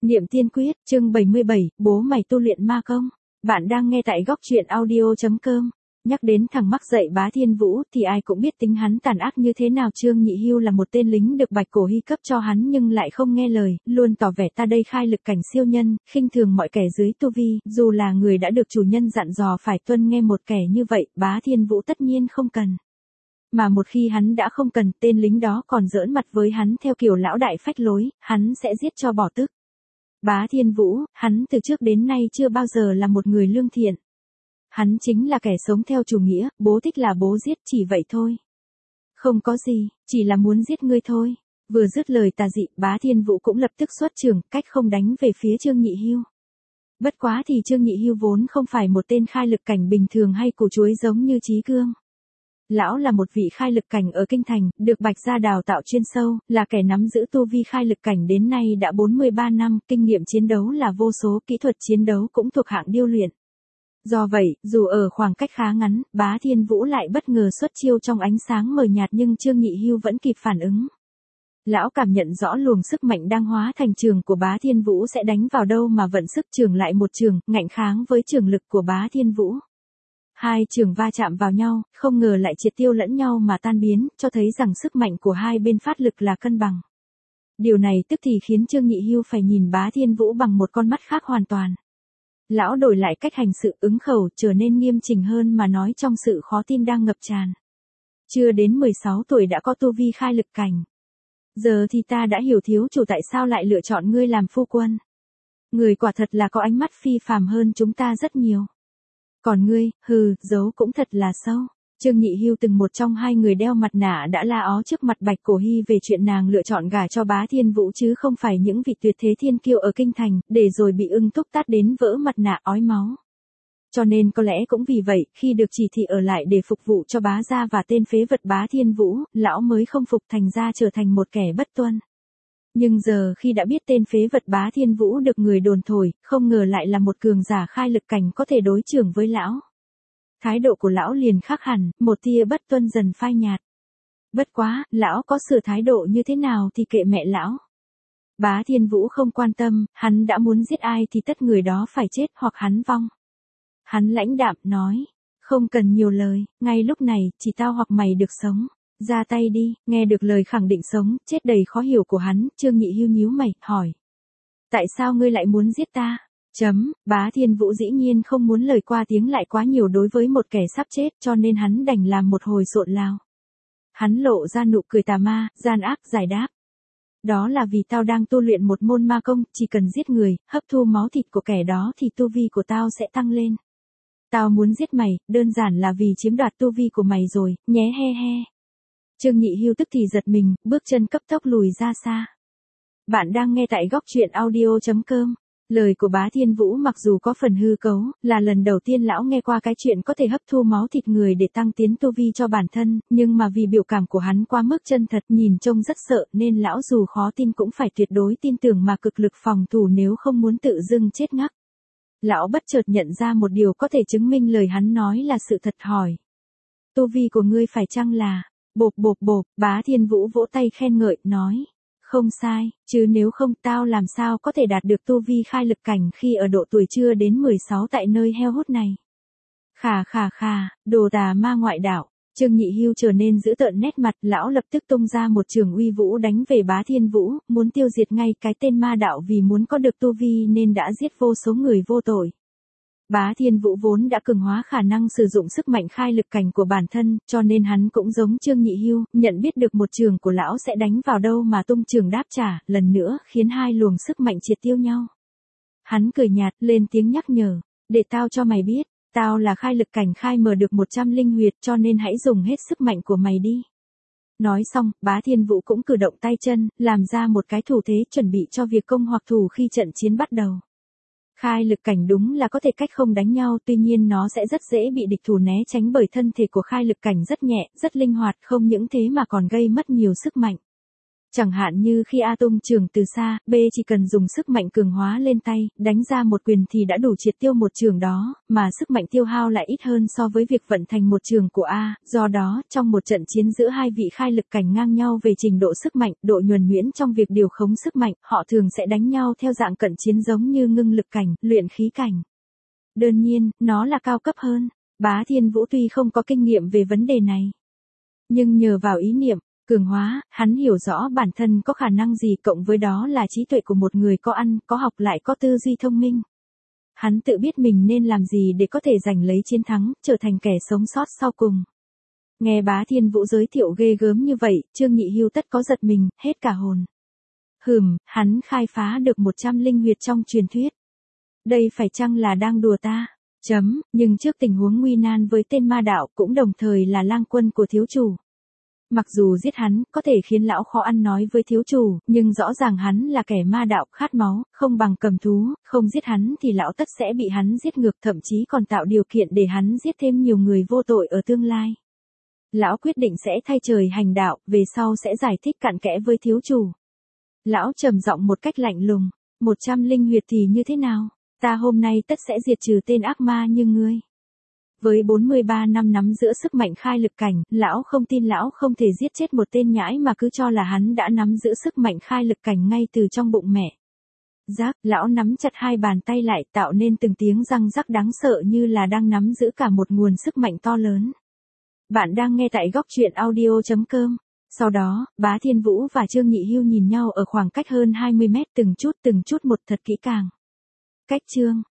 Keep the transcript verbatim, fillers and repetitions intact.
Niệm Tiên Quyết, chương bảy mươi bảy, bố mày tu luyện ma công. Bạn đang nghe tại góc truyện audio chấm com. Nhắc đến thằng mắc dạy Bá Thiên Vũ thì ai cũng biết tính hắn tàn ác như thế nào. Trương Nhị Hưu là một tên lính được Bạch Cổ Hy cấp cho hắn nhưng lại không nghe lời, luôn tỏ vẻ ta đây khai lực cảnh siêu nhân, khinh thường mọi kẻ dưới tu vi, dù là người đã được chủ nhân dặn dò phải tuân nghe một kẻ như vậy, Bá Thiên Vũ tất nhiên không cần. Mà một khi hắn đã không cần, tên lính đó còn giỡn mặt với hắn theo kiểu lão đại phách lối, hắn sẽ giết cho bỏ tức. Bá Thiên Vũ, hắn từ trước đến nay chưa bao giờ là một người lương thiện. Hắn chính là kẻ sống theo chủ nghĩa, bố thích là bố giết, chỉ vậy thôi. Không có gì, chỉ là muốn giết ngươi thôi. Vừa dứt lời tà dị, Bá Thiên Vũ cũng lập tức xuất trường, cách không đánh về phía Trương Nhị Hưu. Bất quá thì Trương Nhị Hưu vốn không phải một tên khai lực cảnh bình thường hay củ chuối giống như Chí Cương. Lão là một vị khai lực cảnh ở Kinh Thành, được Bạch gia đào tạo chuyên sâu, là kẻ nắm giữ tu vi khai lực cảnh đến nay đã bốn mươi ba năm, kinh nghiệm chiến đấu là vô số, kỹ thuật chiến đấu cũng thuộc hạng điêu luyện. Do vậy, dù ở khoảng cách khá ngắn, Bá Thiên Vũ lại bất ngờ xuất chiêu trong ánh sáng mờ nhạt nhưng Trương Nhị Hưu vẫn kịp phản ứng. Lão cảm nhận rõ luồng sức mạnh đang hóa thành trường của Bá Thiên Vũ sẽ đánh vào đâu mà vận sức trường lại một trường, ngạnh kháng với trường lực của Bá Thiên Vũ. Hai trường va chạm vào nhau, không ngờ lại triệt tiêu lẫn nhau mà tan biến, cho thấy rằng sức mạnh của hai bên phát lực là cân bằng. Điều này tức thì khiến Trương Nhị Hưu phải nhìn Bá Thiên Vũ bằng một con mắt khác hoàn toàn. Lão đổi lại cách hành sự, ứng khẩu, trở nên nghiêm chỉnh hơn mà nói trong sự khó tin đang ngập tràn. Chưa đến mười sáu tuổi đã có tu vi khai lực cảnh. Giờ thì ta đã hiểu thiếu chủ tại sao lại lựa chọn ngươi làm phu quân. Người quả thật là có ánh mắt phi phàm hơn chúng ta rất nhiều. Còn ngươi, hừ, giấu cũng thật là sâu. Trương Nhị Hưu từng một trong hai người đeo mặt nạ đã la ó trước mặt Bạch Cổ Hy về chuyện nàng lựa chọn gả cho Bá Thiên Vũ chứ không phải những vị tuyệt thế thiên kiêu ở Kinh Thành, để rồi bị ưng thúc tát đến vỡ mặt nạ ói máu. Cho nên có lẽ cũng vì vậy, khi được chỉ thị ở lại để phục vụ cho Bá gia và tên phế vật Bá Thiên Vũ, lão mới không phục, thành ra trở thành một kẻ bất tuân. Nhưng giờ khi đã biết tên phế vật Bá Thiên Vũ được người đồn thổi, không ngờ lại là một cường giả khai lực cảnh có thể đối chưởng với lão. Thái độ của lão liền khác hẳn, một tia bất tuân dần phai nhạt. Bất quá, lão có sửa thái độ như thế nào thì kệ mẹ lão. Bá Thiên Vũ không quan tâm, hắn đã muốn giết ai thì tất người đó phải chết hoặc hắn vong. Hắn lãnh đạm nói, không cần nhiều lời, ngay lúc này, chỉ tao hoặc mày được sống. Ra tay đi, nghe được lời khẳng định sống, chết đầy khó hiểu của hắn, Trương Nhị Hưu nhíu mày, hỏi. Tại sao ngươi lại muốn giết ta? Chấm, Bá Thiên Vũ dĩ nhiên không muốn lời qua tiếng lại quá nhiều đối với một kẻ sắp chết cho nên hắn đành làm một hồi xộn lào. Hắn lộ ra nụ cười tà ma, gian ác giải đáp. Đó là vì tao đang tu luyện một môn ma công, chỉ cần giết người, hấp thu máu thịt của kẻ đó thì tu vi của tao sẽ tăng lên. Tao muốn giết mày, đơn giản là vì chiếm đoạt tu vi của mày rồi, nhé he he. Trương Nhị Hưu tức thì giật mình, bước chân cấp tốc lùi ra xa. Bạn đang nghe tại góc truyện audio chấm com. Lời của Bá Thiên Vũ mặc dù có phần hư cấu, là lần đầu tiên lão nghe qua cái chuyện có thể hấp thu máu thịt người để tăng tiến tu vi cho bản thân, nhưng mà vì biểu cảm của hắn quá mức chân thật, nhìn trông rất sợ nên lão dù khó tin cũng phải tuyệt đối tin tưởng mà cực lực phòng thủ nếu không muốn tự dưng chết ngắc. Lão bất chợt nhận ra một điều có thể chứng minh lời hắn nói là sự thật, hỏi. Tu vi của ngươi phải chăng là... Bộp bộp bộp, Bá Thiên Vũ vỗ tay khen ngợi, nói. Không sai, chứ nếu không tao làm sao có thể đạt được tu vi khai lực cảnh khi ở độ tuổi chưa đến mười sáu tại nơi heo hút này. Khà khà khà, đồ tà ma ngoại đạo. Trương Nhị Hưu trở nên dữ tợn nét mặt, lão lập tức tung ra một trường uy vũ đánh về Bá Thiên Vũ, muốn tiêu diệt ngay cái tên ma đạo vì muốn có được tu vi nên đã giết vô số người vô tội. Bá Thiên Vũ vốn đã cường hóa khả năng sử dụng sức mạnh khai lực cảnh của bản thân, cho nên hắn cũng giống Trương Nhị Hưu, nhận biết được một trường của lão sẽ đánh vào đâu mà tung trường đáp trả, lần nữa khiến hai luồng sức mạnh triệt tiêu nhau. Hắn cười nhạt, lên tiếng nhắc nhở, để tao cho mày biết, tao là khai lực cảnh khai mở được một trăm linh huyệt cho nên hãy dùng hết sức mạnh của mày đi. Nói xong, Bá Thiên Vũ cũng cử động tay chân, làm ra một cái thủ thế chuẩn bị cho việc công hoặc thủ khi trận chiến bắt đầu. Khai lực cảnh đúng là có thể cách không đánh nhau, tuy nhiên nó sẽ rất dễ bị địch thủ né tránh bởi thân thể của khai lực cảnh rất nhẹ, rất linh hoạt, không những thế mà còn gây mất nhiều sức mạnh. Chẳng hạn như khi A tung trường từ xa, B chỉ cần dùng sức mạnh cường hóa lên tay, đánh ra một quyền thì đã đủ triệt tiêu một trường đó, mà sức mạnh tiêu hao lại ít hơn so với việc vận thành một trường của A, do đó, trong một trận chiến giữa hai vị khai lực cảnh ngang nhau về trình độ sức mạnh, độ nhuần nhuyễn trong việc điều khống sức mạnh, họ thường sẽ đánh nhau theo dạng cận chiến giống như ngưng lực cảnh, luyện khí cảnh. Đương nhiên, nó là cao cấp hơn. Bá Thiên Vũ tuy không có kinh nghiệm về vấn đề này, nhưng nhờ vào ý niệm cường hóa, hắn hiểu rõ bản thân có khả năng gì, cộng với đó là trí tuệ của một người có ăn, có học lại có tư duy thông minh. Hắn tự biết mình nên làm gì để có thể giành lấy chiến thắng, trở thành kẻ sống sót sau cùng. Nghe Bá Thiên Vũ giới thiệu ghê gớm như vậy, Trương Nhị Hưu tất có giật mình, hết cả hồn. Hừm, hắn khai phá được một trăm linh huyệt trong truyền thuyết. Đây phải chăng là đang đùa ta? Chấm, nhưng trước tình huống nguy nan với tên ma đạo cũng đồng thời là lang quân của thiếu chủ. Mặc dù giết hắn, có thể khiến lão khó ăn nói với thiếu chủ, nhưng rõ ràng hắn là kẻ ma đạo, khát máu, không bằng cầm thú, không giết hắn thì lão tất sẽ bị hắn giết ngược, thậm chí còn tạo điều kiện để hắn giết thêm nhiều người vô tội ở tương lai. Lão quyết định sẽ thay trời hành đạo, về sau sẽ giải thích cặn kẽ với thiếu chủ. Lão trầm giọng một cách lạnh lùng, một trăm linh huyệt thì như thế nào? Ta hôm nay tất sẽ diệt trừ tên ác ma như ngươi. Với bốn mươi ba năm nắm giữ sức mạnh khai lực cảnh, lão không tin lão không thể giết chết một tên nhãi mà cứ cho là hắn đã nắm giữ sức mạnh khai lực cảnh ngay từ trong bụng mẹ. Rác, lão nắm chặt hai bàn tay lại tạo nên từng tiếng răng rắc đáng sợ như là đang nắm giữ cả một nguồn sức mạnh to lớn. Bạn đang nghe tại góc truyện audio chấm com. Sau đó, Bá Thiên Vũ và Trương Nhị Hưu nhìn nhau ở khoảng cách hơn hai mươi mét, từng chút từng chút một thật kỹ càng. Cách chương